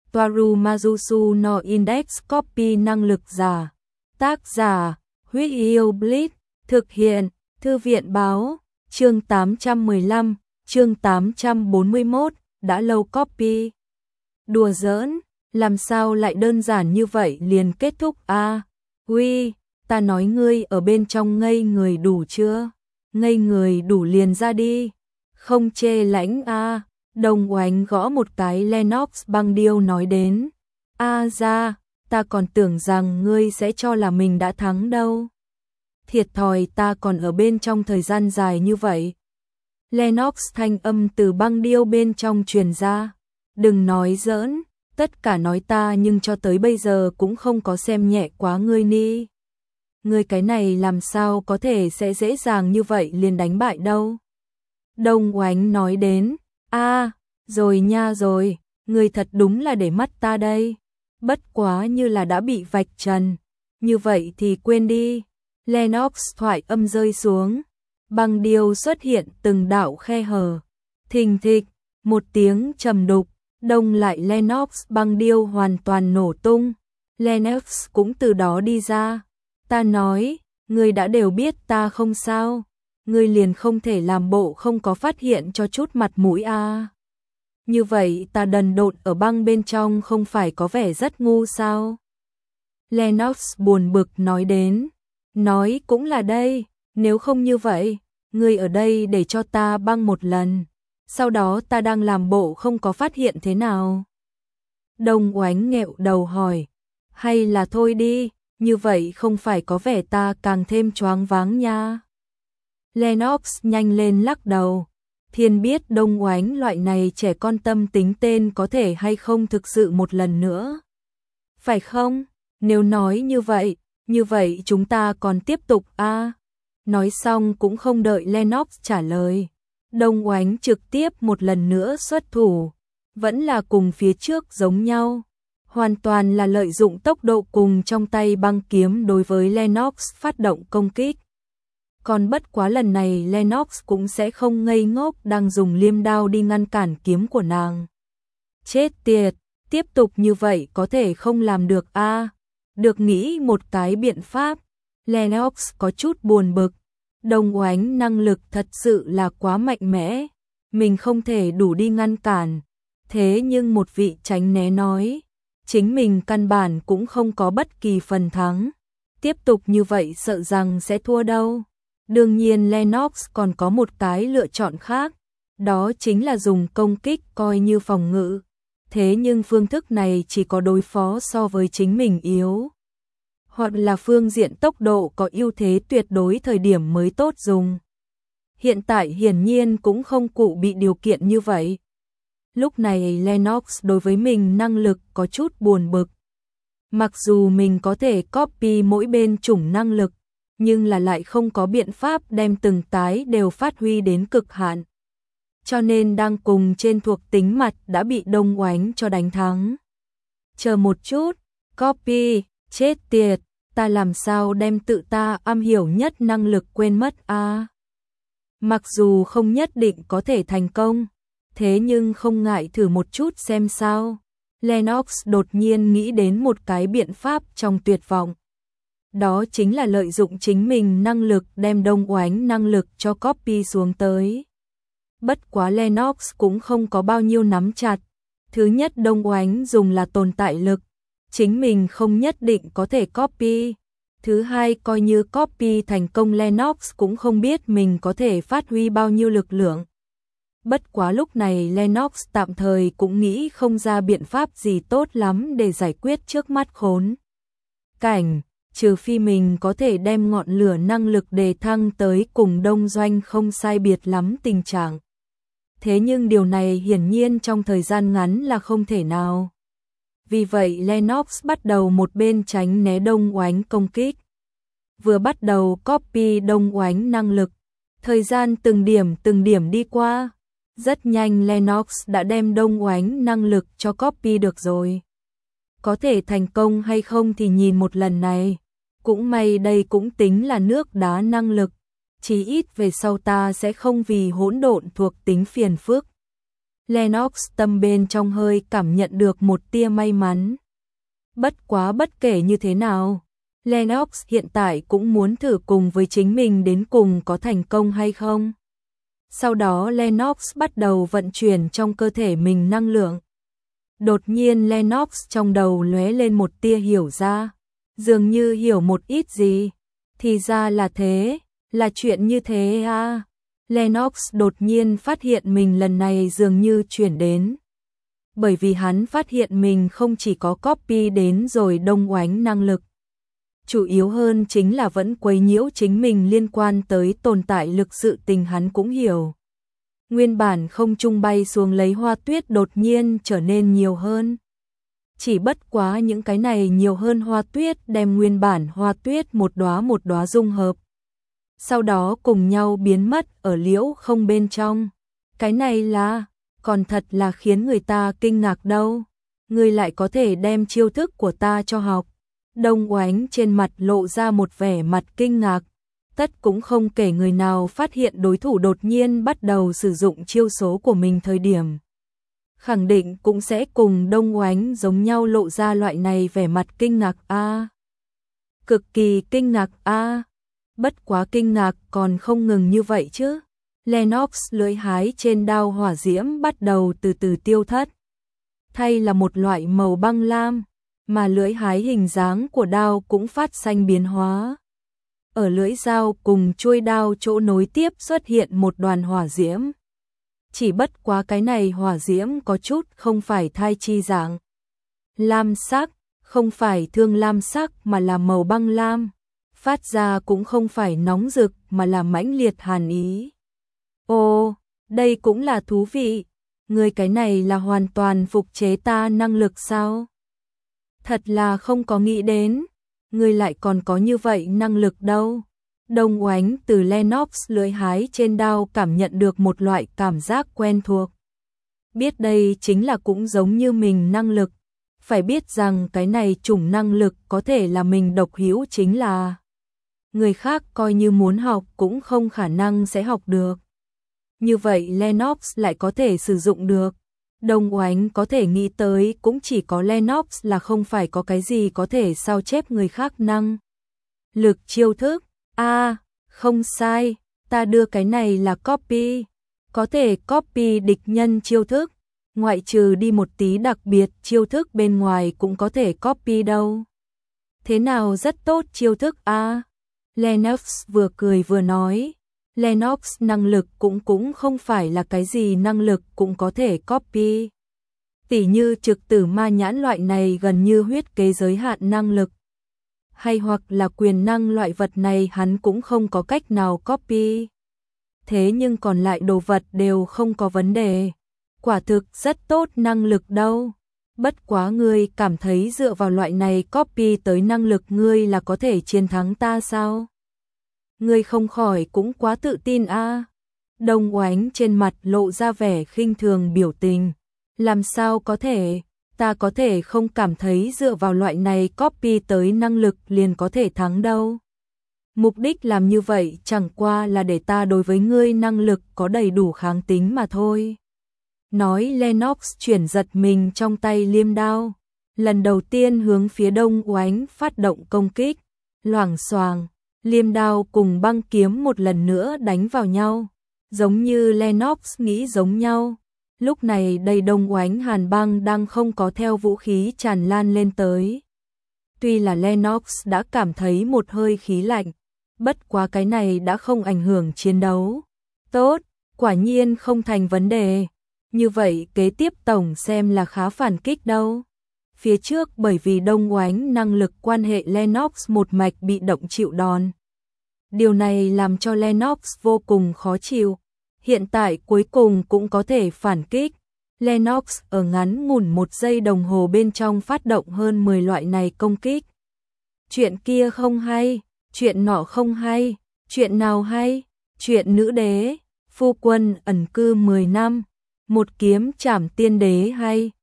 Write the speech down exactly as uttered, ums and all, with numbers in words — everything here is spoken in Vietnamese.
Toaru Majusu no Index Copy năng lực giả. Tác giả, Huyết Yêu Blitz, thực hiện, Thư viện báo, chương tám trăm mười lăm, chương tám trăm bốn mươi mốt, đã lâu copy. Đùa giỡn, làm sao lại đơn giản như vậy liền kết thúc a? À, uy, ta nói ngươi ở bên trong ngây người đủ chưa? Ngây người đủ liền ra đi. Không chê lãnh a. À. Đồng Oánh gõ một cái Lennox băng điêu nói đến. A à ra, ta còn tưởng rằng ngươi sẽ cho là mình đã thắng đâu. Thiệt thòi, ta còn ở bên trong thời gian dài như vậy. Lennox thanh âm từ băng điêu bên trong truyền ra. Đừng nói giỡn, tất cả nói ta nhưng cho tới bây giờ cũng không có xem nhẹ quá ngươi ni. Ngươi cái này làm sao có thể sẽ dễ dàng như vậy liền đánh bại đâu. Đồng Oánh nói đến. A, à, rồi nha rồi, ngươi thật đúng là để mắt ta đây. Bất quá như là đã bị vạch trần. Như vậy thì quên đi. Lennox thoại âm rơi xuống. Băng điêu xuất hiện từng đạo khe hở. Thình thịch, một tiếng trầm đục, đông lại Lennox băng điêu hoàn toàn nổ tung. Lennox cũng từ đó đi ra. Ta nói, ngươi đã đều biết ta không sao. Ngươi liền không thể làm bộ không có phát hiện cho chút mặt mũi a. À. Như vậy ta đần độn ở băng bên trong không phải có vẻ rất ngu sao? Lennox buồn bực nói đến. Nói cũng là đây, nếu không như vậy, ngươi ở đây để cho ta băng một lần. Sau đó ta đang làm bộ không có phát hiện thế nào? Đồng Oánh nghẹo đầu hỏi. Hay là thôi đi, như vậy không phải có vẻ ta càng thêm choáng váng nha. Lennox nhanh lên lắc đầu. Thiên biết Đông Oánh loại này trẻ con tâm tính tên có thể hay không thực sự một lần nữa. Phải không? Nếu nói như vậy, như vậy chúng ta còn tiếp tục a. À? Nói xong cũng không đợi Lennox trả lời. Đông Oánh trực tiếp một lần nữa xuất thủ. Vẫn là cùng phía trước giống nhau. Hoàn toàn là lợi dụng tốc độ cùng trong tay băng kiếm đối với Lennox phát động công kích. Còn bất quá lần này Lennox cũng sẽ không ngây ngốc đang dùng liêm đao đi ngăn cản kiếm của nàng. Chết tiệt, tiếp tục như vậy có thể không làm được a. À, được nghĩ một cái biện pháp. Lennox có chút buồn bực. Đồng Oánh năng lực thật sự là quá mạnh mẽ. Mình không thể đủ đi ngăn cản. Thế nhưng một vị tránh né nói. Chính mình căn bản cũng không có bất kỳ phần thắng. Tiếp tục như vậy sợ rằng sẽ thua đâu. Đương nhiên Lennox còn có một cái lựa chọn khác, đó chính là dùng công kích coi như phòng ngự. Thế nhưng phương thức này chỉ có đối phó so với chính mình yếu, hoặc là phương diện tốc độ có ưu thế tuyệt đối thời điểm mới tốt dùng. Hiện tại hiển nhiên cũng không cụ bị điều kiện như vậy. Lúc này Lennox đối với mình năng lực có chút buồn bực. Mặc dù mình có thể copy mỗi bên chủng năng lực, nhưng là lại không có biện pháp đem từng cái đều phát huy đến cực hạn. Cho nên đang cùng trên thuộc tính mặt đã bị Đông Oánh cho đánh thắng. Chờ một chút, copy, chết tiệt, ta làm sao đem tự ta am hiểu nhất năng lực quên mất a? À, mặc dù không nhất định có thể thành công, thế nhưng không ngại thử một chút xem sao. Lennox đột nhiên nghĩ đến một cái biện pháp trong tuyệt vọng. Đó chính là lợi dụng chính mình năng lực đem Đông Oánh năng lực cho copy xuống tới. Bất quá Lennox cũng không có bao nhiêu nắm chặt. Thứ nhất, Đông Oánh dùng là tồn tại lực, chính mình không nhất định có thể copy. Thứ hai, coi như copy thành công Lennox cũng không biết mình có thể phát huy bao nhiêu lực lượng. Bất quá lúc này Lennox tạm thời cũng nghĩ không ra biện pháp gì tốt lắm để giải quyết trước mắt khốn cảnh. Trừ phi mình có thể đem ngọn lửa năng lực đề thăng tới cùng Đông Doanh không sai biệt lắm tình trạng. Thế nhưng điều này hiển nhiên trong thời gian ngắn là không thể nào. Vì vậy Lennox bắt đầu một bên tránh né Đông Oánh công kích. Vừa bắt đầu copy Đông Oánh năng lực. Thời gian từng điểm từng điểm đi qua. Rất nhanh Lennox đã đem Đông Oánh năng lực cho copy được rồi. Có thể thành công hay không thì nhìn một lần này. Cũng may đây cũng tính là nước đá năng lực. Chí ít về sau ta sẽ không vì hỗn độn thuộc tính phiền phức. Lennox tâm bên trong hơi cảm nhận được một tia may mắn. Bất quá bất kể như thế nào, Lennox hiện tại cũng muốn thử cùng với chính mình đến cùng có thành công hay không. Sau đó Lennox bắt đầu vận chuyển trong cơ thể mình năng lượng. Đột nhiên Lennox trong đầu lóe lên một tia hiểu ra, dường như hiểu một ít gì. Thì ra là thế, là chuyện như thế à. Lennox đột nhiên phát hiện mình lần này dường như chuyển đến. Bởi vì hắn phát hiện mình không chỉ có copy đến rồi đông oánh năng lực. Chủ yếu hơn chính là vẫn quấy nhiễu chính mình liên quan tới tồn tại lực sự tình hắn cũng hiểu. Nguyên bản không trung bay xuống lấy hoa tuyết đột nhiên trở nên nhiều hơn. Chỉ bất quá những cái này nhiều hơn hoa tuyết đem nguyên bản hoa tuyết một đóa một đóa dung hợp. Sau đó cùng nhau biến mất ở liễu không bên trong. Cái này là, còn thật là khiến người ta kinh ngạc đâu. Người lại có thể đem chiêu thức của ta cho học. Đông oánh trên mặt lộ ra một vẻ mặt kinh ngạc. Tất cũng không kể người nào phát hiện đối thủ đột nhiên bắt đầu sử dụng chiêu số của mình thời điểm. Khẳng định cũng sẽ cùng đông oánh giống nhau lộ ra loại này vẻ mặt kinh ngạc a à. Cực kỳ kinh ngạc a à. Bất quá kinh ngạc còn không ngừng như vậy chứ. Lennox lưỡi hái trên đao hỏa diễm bắt đầu từ từ tiêu thất. Thay là một loại màu băng lam, mà lưỡi hái hình dáng của đao cũng phát sinh biến hóa. Ở lưỡi dao cùng chuôi đao chỗ nối tiếp xuất hiện một đoàn hỏa diễm. Chỉ bất quá cái này hỏa diễm có chút không phải thai chi dạng. Lam sắc, không phải thương lam sắc mà là màu băng lam. Phát ra cũng không phải nóng rực mà là mãnh liệt hàn ý. Ồ, đây cũng là thú vị. Người cái này là hoàn toàn phục chế ta năng lực sao? Thật là không có nghĩ đến. Người lại còn có như vậy năng lực đâu. Đông oánh từ Lennox lưỡi hái trên đao cảm nhận được một loại cảm giác quen thuộc. Biết đây chính là cũng giống như mình năng lực. Phải biết rằng cái này chủng năng lực có thể là mình độc hữu chính là. Người khác coi như muốn học cũng không khả năng sẽ học được. Như vậy Lennox lại có thể sử dụng được. Đông oánh có thể nghĩ tới cũng chỉ có Lennox là không phải có cái gì có thể sao chép người khác năng. Lực chiêu thức, a à, không sai, ta đưa cái này là copy. Có thể copy địch nhân chiêu thức, ngoại trừ đi một tí đặc biệt chiêu thức bên ngoài cũng có thể copy đâu. Thế nào rất tốt chiêu thức a à? Lennox vừa cười vừa nói. Lennox năng lực cũng cũng không phải là cái gì năng lực cũng có thể copy. Tỉ như trực tử ma nhãn loại này gần như huyết kế giới hạn năng lực. Hay hoặc là quyền năng loại vật này hắn cũng không có cách nào copy. Thế nhưng còn lại đồ vật đều không có vấn đề. Quả thực rất tốt năng lực đâu. Bất quá ngươi cảm thấy dựa vào loại này copy tới năng lực ngươi là có thể chiến thắng ta sao? Ngươi không khỏi cũng quá tự tin a. À. Đông oánh trên mặt lộ ra vẻ khinh thường biểu tình. Làm sao có thể, ta có thể không cảm thấy dựa vào loại này copy tới năng lực liền có thể thắng đâu. Mục đích làm như vậy chẳng qua là để ta đối với ngươi năng lực có đầy đủ kháng tính mà thôi. Nói Lennox chuyển giật mình trong tay liêm đao. Lần đầu tiên hướng phía đông oánh phát động công kích. Loảng xoàng. Liêm đao cùng băng kiếm một lần nữa đánh vào nhau, giống như Lennox nghĩ giống nhau. Lúc này đây đông oánh hàn băng đang không có theo vũ khí tràn lan lên tới. Tuy là Lennox đã cảm thấy một hơi khí lạnh, bất quá cái này đã không ảnh hưởng chiến đấu. Tốt, quả nhiên không thành vấn đề. Như vậy kế tiếp tổng xem là khá phản kích đâu. Phía trước bởi vì đông oánh năng lực quan hệ Lennox một mạch bị động chịu đòn. Điều này làm cho Lennox vô cùng khó chịu. Hiện tại cuối cùng cũng có thể phản kích. Lennox ở ngắn ngủn một giây đồng hồ bên trong phát động hơn mười loại này công kích. Chuyện kia không hay, chuyện nọ không hay, chuyện nào hay, chuyện nữ đế, phu quân ẩn cư mười năm, một kiếm trảm tiên đế hay,